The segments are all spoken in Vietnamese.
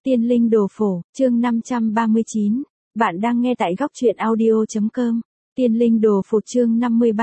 Tiên linh đồ phổ, chương 539. Bạn đang nghe tại góc truyện audio.com. Tiên linh đồ phổ chương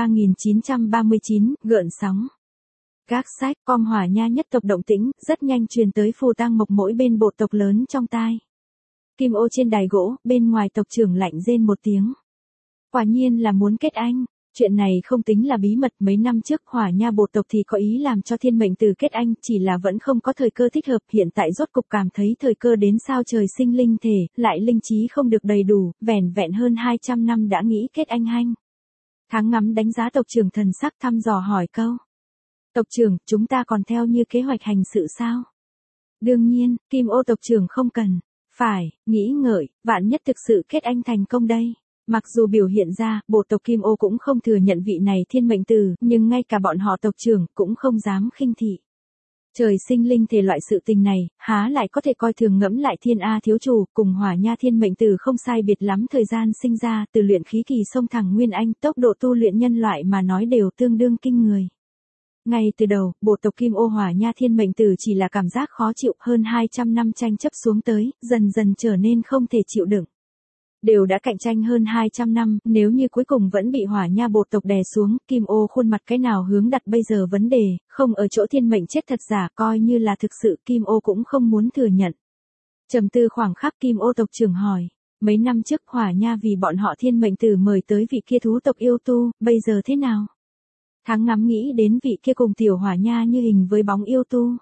53939, gợn sóng. Gác sách, com Hỏa Nha nhất tộc động tĩnh, rất nhanh truyền tới Phù Tang Mộc mỗi bên bộ tộc lớn trong tai. Kim ô trên đài gỗ, bên ngoài tộc trưởng lạnh rên một tiếng. Quả nhiên là muốn kết anh. Chuyện này không tính là bí mật, mấy năm trước Hỏa Nha bộ tộc thì có ý làm cho Thiên Mệnh Tử kết anh, chỉ là vẫn không có thời cơ thích hợp, hiện tại rốt cục cảm thấy thời cơ đến sao trời sinh linh thể, lại linh trí không được đầy đủ, vẻn vẹn hơn 200 năm đã nghĩ kết anh hanh. Tháng Ngắm đánh giá tộc trưởng thần sắc thăm dò hỏi câu. Tộc trưởng, chúng ta còn theo như kế hoạch hành sự sao? Đương nhiên, Kim ô tộc trưởng không cần. Phải, nghĩ ngợi, vạn nhất thực sự kết anh thành công đây. Mặc dù biểu hiện ra, bộ tộc Kim ô cũng không thừa nhận vị này Thiên Mệnh Tử, nhưng ngay cả bọn họ tộc trưởng cũng không dám khinh thị. Trời sinh linh thể loại sự tình này, há lại có thể coi thường. Ngẫm lại Thiên A thiếu chủ, cùng Hỏa Nha Thiên Mệnh Tử không sai biệt lắm thời gian sinh ra, từ luyện khí kỳ xông thẳng Nguyên Anh, tốc độ tu luyện nhân loại mà nói đều tương đương kinh người. Ngay từ đầu, bộ tộc Kim ô Hỏa Nha Thiên Mệnh Tử chỉ là cảm giác khó chịu, hơn 200 năm tranh chấp xuống tới, dần dần trở nên không thể chịu đựng. Đều đã cạnh tranh hơn 200 năm, nếu như cuối cùng vẫn bị Hỏa Nha bộ tộc đè xuống, Kim ô khuôn mặt cái nào hướng đặt bây giờ vấn đề, không ở chỗ Thiên Mệnh chết thật giả, coi như là thực sự Kim ô cũng không muốn thừa nhận. Trầm tư khoảng khắc, Kim ô tộc trưởng hỏi, mấy năm trước Hỏa Nha vì bọn họ Thiên Mệnh Tử mời tới vị kia thú tộc yêu tu, bây giờ thế nào? Tháng Ngắm nghĩ đến vị kia cùng tiểu Hỏa Nha như hình với bóng yêu tu.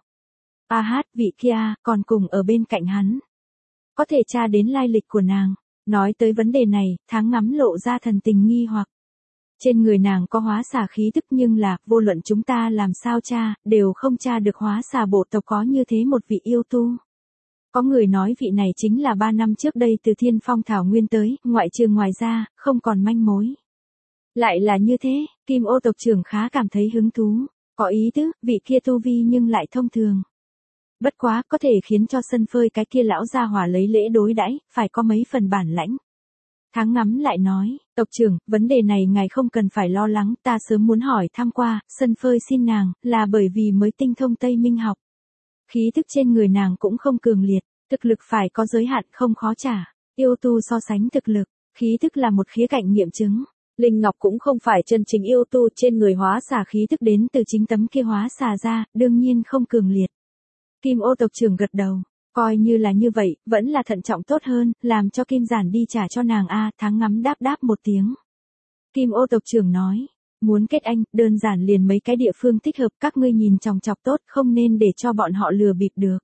Vị kia, còn cùng ở bên cạnh hắn. Có thể tra đến lai lịch của nàng. Nói tới vấn đề này, Tháng Ngắm lộ ra thần tình nghi hoặc. Trên người nàng có hóa xà khí tức, nhưng là, vô luận chúng ta làm sao tra, đều không tra được hóa xà bộ tộc có như thế một vị yêu tu. Có người nói vị này chính là 3 năm trước đây từ Thiên Phong Thảo Nguyên tới, ngoại trừ ngoài ra, không còn manh mối. Lại là như thế, Kim ô tộc trưởng khá cảm thấy hứng thú, có ý tứ, vị kia tu vi nhưng lại thông thường. Bất quá, có thể khiến cho sân phơi cái kia lão gia hỏa lấy lễ đối đãi, phải có mấy phần bản lãnh. Tháng Ngắm lại nói, tộc trưởng, vấn đề này ngài không cần phải lo lắng, ta sớm muốn hỏi thăm qua, sân phơi xin nàng, là bởi vì mới tinh thông Tây Minh học. Khí thức trên người nàng cũng không cường liệt, thực lực phải có giới hạn không khó trả, yêu tu so sánh thực lực, khí thức là một khía cạnh nghiệm chứng. Linh Ngọc cũng không phải chân chính yêu tu, trên người hóa xà khí thức đến từ chính tấm kia hóa xà ra, đương nhiên không cường liệt. Kim ô tộc trưởng gật đầu, coi như là như vậy, vẫn là thận trọng tốt hơn, làm cho Kim Giản đi trả cho nàng a. Tháng Ngắm đáp một tiếng. Kim ô tộc trưởng nói, muốn kết anh, đơn giản liền mấy cái địa phương thích hợp, các ngươi nhìn chòng chọc tốt, không nên để cho bọn họ lừa bịp được.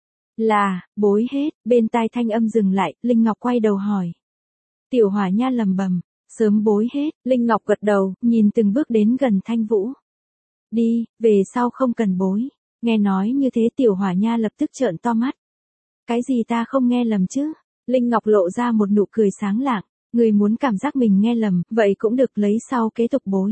Là, bối hết, bên tai thanh âm dừng lại, Linh Ngọc quay đầu hỏi. Tiểu Hỏa Nha lầm bầm, sớm bối hết, Linh Ngọc gật đầu, nhìn từng bước đến gần Thanh Vũ. Đi, về sau không cần bối. Nghe nói như thế tiểu Hỏa Nha lập tức trợn to mắt. Cái gì ta không nghe lầm chứ? Linh Ngọc lộ ra một nụ cười sáng lạng, người muốn cảm giác mình nghe lầm, vậy cũng được lấy sau kế tục bối.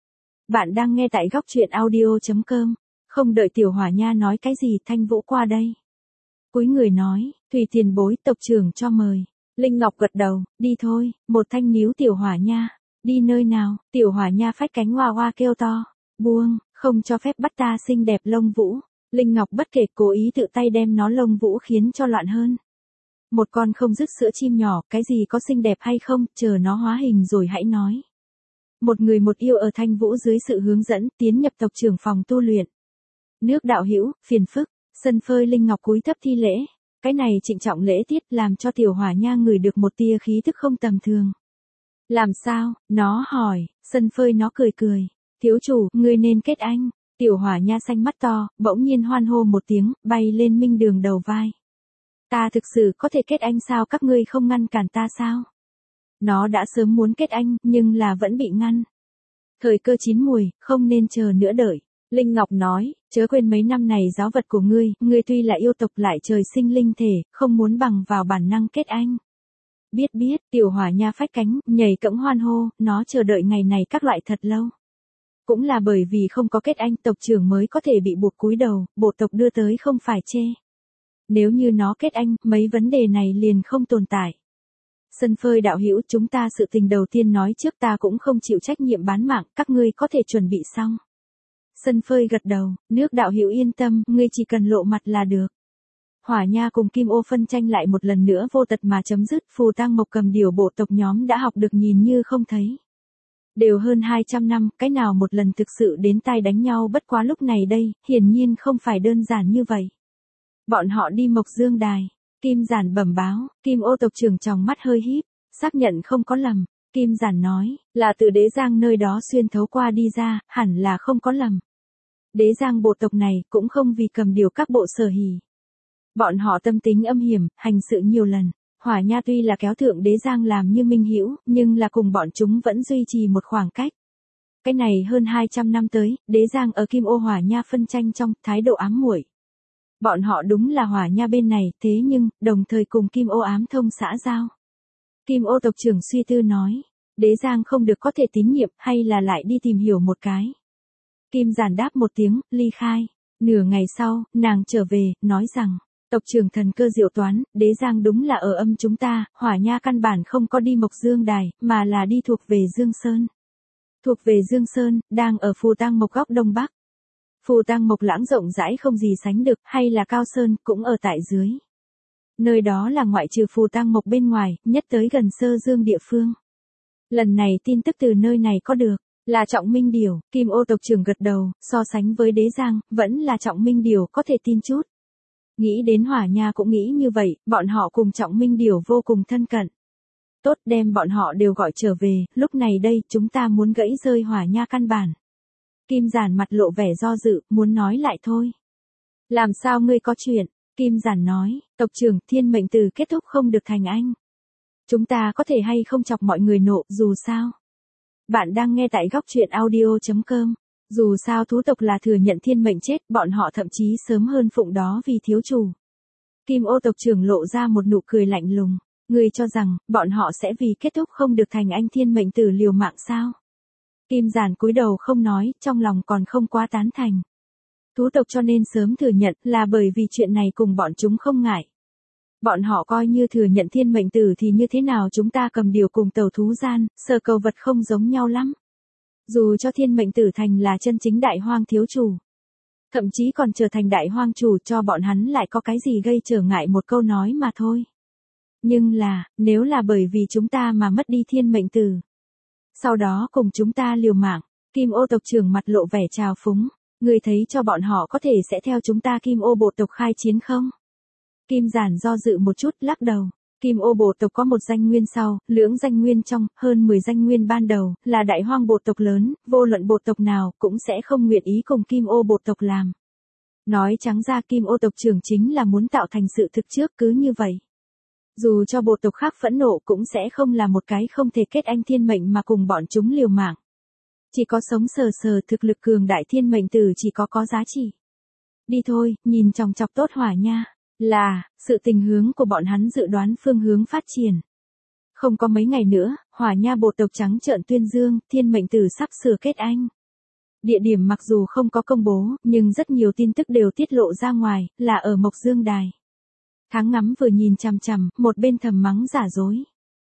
Bạn đang nghe tại góc truyện audio.com, không đợi tiểu Hỏa Nha nói cái gì, Thanh Vũ qua đây. Cúi người nói, Thủy tiền bối tộc trưởng cho mời. Linh Ngọc gật đầu, đi thôi, một thanh níu tiểu Hỏa Nha. Đi nơi nào? Tiểu Hỏa Nha phách cánh hoa hoa kêu to. Buông, không cho phép bắt ta xinh đẹp lông vũ. Linh Ngọc bất kể cố ý tự tay đem nó lông vũ khiến cho loạn hơn. Một con không dứt sữa chim nhỏ, cái gì có xinh đẹp hay không, chờ nó hóa hình rồi hãy nói. Một người một yêu ở Thanh Vũ dưới sự hướng dẫn, tiến nhập tộc trưởng phòng tu luyện. Nước đạo hữu, phiền phức, sân phơi Linh Ngọc cúi thấp thi lễ. Cái này trịnh trọng lễ tiết làm cho tiểu Hỏa Nha ngửi được một tia khí tức không tầm thường. Làm sao? Nó hỏi, sân phơi nó cười cười. Thiếu chủ, ngươi nên kết anh. Tiểu Hỏa Nha xanh mắt to, bỗng nhiên hoan hô một tiếng, bay lên Minh Đường đầu vai. Ta thực sự có thể kết anh sao, các ngươi không ngăn cản ta sao? Nó đã sớm muốn kết anh, nhưng là vẫn bị ngăn. Thời cơ chín muồi, không nên chờ nữa đợi. Linh Ngọc nói, chớ quên mấy năm này giáo vật của ngươi tuy là yêu tộc lại trời sinh linh thể, không muốn bằng vào bản năng kết anh. Biết, tiểu Hỏa Nha phách cánh, nhảy cẫng hoan hô, nó chờ đợi ngày này các loại thật lâu. Cũng là bởi vì không có kết anh, tộc trưởng mới có thể bị buộc cúi đầu, bộ tộc đưa tới không phải chê. Nếu như nó kết anh, mấy vấn đề này liền không tồn tại. Sân phơi đạo hữu, chúng ta sự tình đầu tiên nói trước, ta cũng không chịu trách nhiệm bán mạng, các ngươi có thể chuẩn bị xong. Sân phơi gật đầu, nước đạo hữu yên tâm, ngươi chỉ cần lộ mặt là được. Hỏa Nha cùng Kim Ô phân tranh lại một lần nữa vô tật mà chấm dứt, Phù Tang Mộc Cầm Điểu bộ tộc nhóm đã học được nhìn như không thấy. Đều hơn 200 năm, cái nào một lần thực sự đến tai đánh nhau, bất quá lúc này đây, hiển nhiên không phải đơn giản như vậy. Bọn họ đi Mộc Dương Đài, Kim Giản bẩm báo, Kim Ô tộc trưởng tròng mắt hơi híp, xác nhận không có lầm. Kim Giản nói, là từ Đế Giang nơi đó xuyên thấu qua đi ra, hẳn là không có lầm. Đế Giang bộ tộc này cũng không vì Cầm Điểu các bộ sở hỉ. Bọn họ tâm tính âm hiểm, hành sự nhiều lần. Hỏa Nha tuy là kéo thượng Đế Giang làm như minh hữu, nhưng là cùng bọn chúng vẫn duy trì một khoảng cách. Cái này hơn 200 năm tới, Đế Giang ở Kim Ô Hỏa Nha phân tranh trong thái độ ám muội. Bọn họ đúng là Hỏa Nha bên này, thế nhưng, đồng thời cùng Kim Ô ám thông xã giao. Kim Ô tộc trưởng suy tư nói, Đế Giang không được có thể tín nhiệm, hay là lại đi tìm hiểu một cái. Kim Giản đáp một tiếng, ly khai. Nửa ngày sau, nàng trở về, nói rằng, tộc trưởng thần cơ diệu toán, Đế Giang đúng là ở âm chúng ta, Hỏa Nha căn bản không có đi Mộc Dương Đài, mà là đi thuộc về Dương Sơn. Thuộc về Dương Sơn, đang ở Phù Tang Mộc góc đông bắc. Phù Tang Mộc lãng rộng rãi không gì sánh được, hay là Cao Sơn, cũng ở tại dưới. Nơi đó là ngoại trừ Phù Tang Mộc bên ngoài, nhất tới gần Sơ Dương địa phương. Lần này tin tức từ nơi này có được, là Trọng Minh Điểu, Kim Ô tộc trưởng gật đầu, so sánh với Đế Giang, vẫn là Trọng Minh Điểu có thể tin chút. Nghĩ đến Hỏa Nha cũng nghĩ như vậy, bọn họ cùng Trọng Minh Điểu vô cùng thân cận. Tốt, đem bọn họ đều gọi trở về, lúc này đây, chúng ta muốn gãy rơi Hỏa Nha căn bản. Kim Giản mặt lộ vẻ do dự, muốn nói lại thôi. Làm sao ngươi có chuyện? Kim Giản nói, tộc trưởng, thiên mệnh từ kết thúc không được thành anh. Chúng ta có thể hay không chọc mọi người nộ, dù sao. Bạn đang nghe tại góc truyện audio.com. Dù sao thú tộc là thừa nhận thiên mệnh chết, bọn họ thậm chí sớm hơn phụng đó vì thiếu chủ. Kim Ô tộc trưởng lộ ra một nụ cười lạnh lùng. Ngươi cho rằng, bọn họ sẽ vì kết thúc không được thành anh thiên mệnh tử liều mạng sao? Kim Giản cúi đầu không nói, trong lòng còn không quá tán thành. Thú tộc cho nên sớm thừa nhận là bởi vì chuyện này cùng bọn chúng không ngại. Bọn họ coi như thừa nhận thiên mệnh tử thì như thế nào, chúng ta Cầm Điểu cùng tàu thú gian, sở cầu vật không giống nhau lắm. Dù cho thiên mệnh tử thành là chân chính đại hoang thiếu chủ. Thậm chí còn trở thành đại hoang chủ, cho bọn hắn lại có cái gì gây trở ngại một câu nói mà thôi. Nhưng là, nếu là bởi vì chúng ta mà mất đi thiên mệnh tử. Sau đó cùng chúng ta liều mạng, Kim Ô tộc trưởng mặt lộ vẻ trào phúng. Ngươi thấy cho bọn họ có thể sẽ theo chúng ta Kim Ô bộ tộc khai chiến không? Kim Giản do dự một chút, lắc đầu. Kim Ô bộ tộc có một danh nguyên sau, lưỡng danh nguyên trong, hơn 10 danh nguyên ban đầu, là đại hoang bộ tộc lớn, vô luận bộ tộc nào cũng sẽ không nguyện ý cùng Kim Ô bộ tộc làm. Nói trắng ra Kim Ô tộc trưởng chính là muốn tạo thành sự thực trước, cứ như vậy. Dù cho bộ tộc khác phẫn nộ cũng sẽ không là một cái không thể kết anh thiên mệnh mà cùng bọn chúng liều mạng. Chỉ có sống sờ sờ thực lực cường đại thiên mệnh tử chỉ có giá trị. Đi thôi, nhìn chòng chọc tốt Hỏa Nha. Là, sự tình hướng của bọn hắn dự đoán phương hướng phát triển. Không có mấy ngày nữa, Hỏa Nha bộ tộc trắng trợn tuyên dương, thiên mệnh tử sắp sửa kết anh. Địa điểm mặc dù không có công bố, nhưng rất nhiều tin tức đều tiết lộ ra ngoài, là ở Mộc Dương Đài. Tháng Ngắm vừa nhìn chằm chằm, một bên thầm mắng giả dối.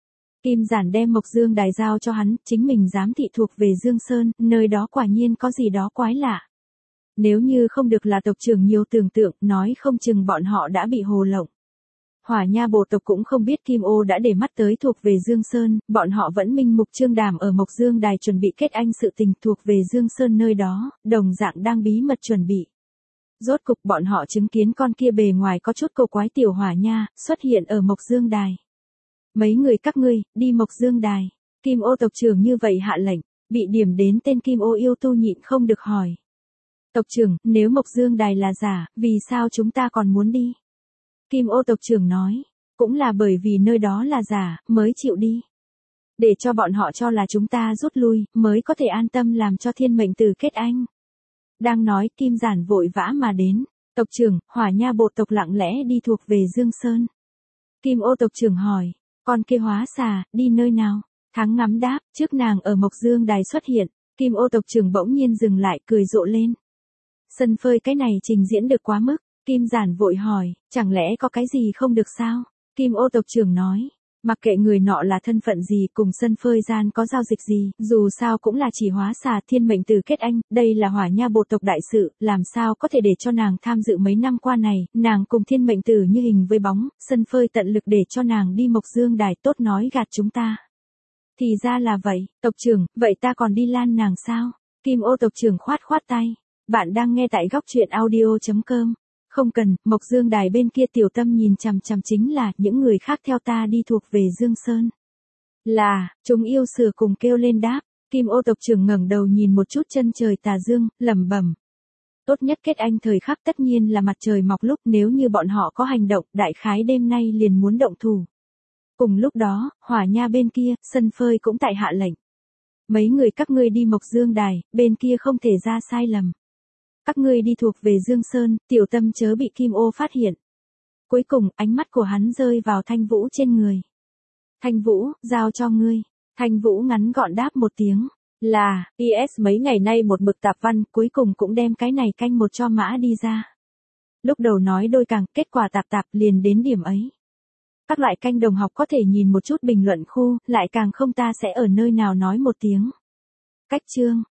Kim Giản đem Mộc Dương Đài giao cho hắn, chính mình giám thị thuộc về Dương Sơn, nơi đó quả nhiên có gì đó quái lạ. Nếu như không được là tộc trưởng nhiều tưởng tượng, nói không chừng bọn họ đã bị hồ lộng. Hỏa Nha bộ tộc cũng không biết Kim Ô đã để mắt tới thuộc về Dương Sơn, bọn họ vẫn minh mục trương đàm ở Mộc Dương Đài chuẩn bị kết anh sự tình thuộc về Dương Sơn nơi đó, đồng dạng đang bí mật chuẩn bị. Rốt cục bọn họ chứng kiến con kia bề ngoài có chút cổ quái tiểu Hỏa Nha, xuất hiện ở Mộc Dương Đài. Mấy người các ngươi, đi Mộc Dương Đài. Kim Ô tộc trưởng như vậy hạ lệnh, bị điểm đến tên Kim Ô yêu tu nhịn không được hỏi. Tộc trưởng, nếu Mộc Dương Đài là giả, vì sao chúng ta còn muốn đi? Kim Ô tộc trưởng nói, cũng là bởi vì nơi đó là giả, mới chịu đi. Để cho bọn họ cho là chúng ta rút lui, mới có thể an tâm làm cho thiên mệnh tử kết anh. Đang nói, Kim Giản vội vã mà đến. Tộc trưởng, Hỏa Nha bộ tộc lặng lẽ đi thuộc về Dương Sơn. Kim Ô tộc trưởng hỏi, con kia hóa xà, đi nơi nào? Tháng Ngắm đáp, trước nàng ở Mộc Dương Đài xuất hiện. Kim Ô tộc trưởng bỗng nhiên dừng lại, cười rộ lên. Sân phơi cái này trình diễn được quá mức. Kim Giản vội hỏi, chẳng lẽ có cái gì không được sao? Kim Ô tộc trưởng nói, Mặc kệ người nọ là thân phận gì, cùng sân phơi gian có giao dịch gì, dù sao cũng là chỉ hóa xà thiên mệnh tử kết anh, đây là Hỏa Nha bộ tộc đại sự, làm sao có thể để cho nàng tham dự mấy năm qua này, nàng cùng thiên mệnh tử như hình với bóng, sân phơi tận lực để cho nàng đi Mộc Dương Đài, tốt nói gạt chúng ta. Thì ra là vậy, tộc trưởng, vậy ta còn đi lan nàng sao? Kim Ô tộc trưởng khoát khoát tay. Bạn đang nghe tại góc truyện audio.com. Không cần, Mộc Dương Đài bên kia Tiểu Tâm nhìn chằm chằm chính là những người khác theo ta đi thuộc về Dương Sơn. Là, chúng yêu sửa cùng kêu lên đáp. Kim Ô tộc trưởng ngẩng đầu nhìn một chút chân trời tà dương, lẩm bẩm. Tốt nhất kết anh thời khắc tất nhiên là mặt trời mọc lúc, nếu như bọn họ có hành động, đại khái đêm nay liền muốn động thủ. Cùng lúc đó, Hỏa Nha bên kia, sân phơi cũng tại hạ lệnh. Mấy người các ngươi đi Mộc Dương Đài, bên kia không thể ra sai lầm. Các ngươi đi thuộc về Dương Sơn, Tiểu Tâm chớ bị Kim Ô phát hiện. Cuối cùng, ánh mắt của hắn rơi vào Thanh Vũ trên người. Thanh Vũ, giao cho ngươi. Thanh Vũ ngắn gọn đáp một tiếng. Là, IS mấy ngày nay một mực tạp văn, cuối cùng cũng đem cái này canh một cho mã đi ra. Lúc đầu nói đôi càng, kết quả tạp liền đến điểm ấy. Các loại canh đồng học có thể nhìn một chút bình luận khu, lại càng không ta sẽ ở nơi nào nói một tiếng. Cách chương.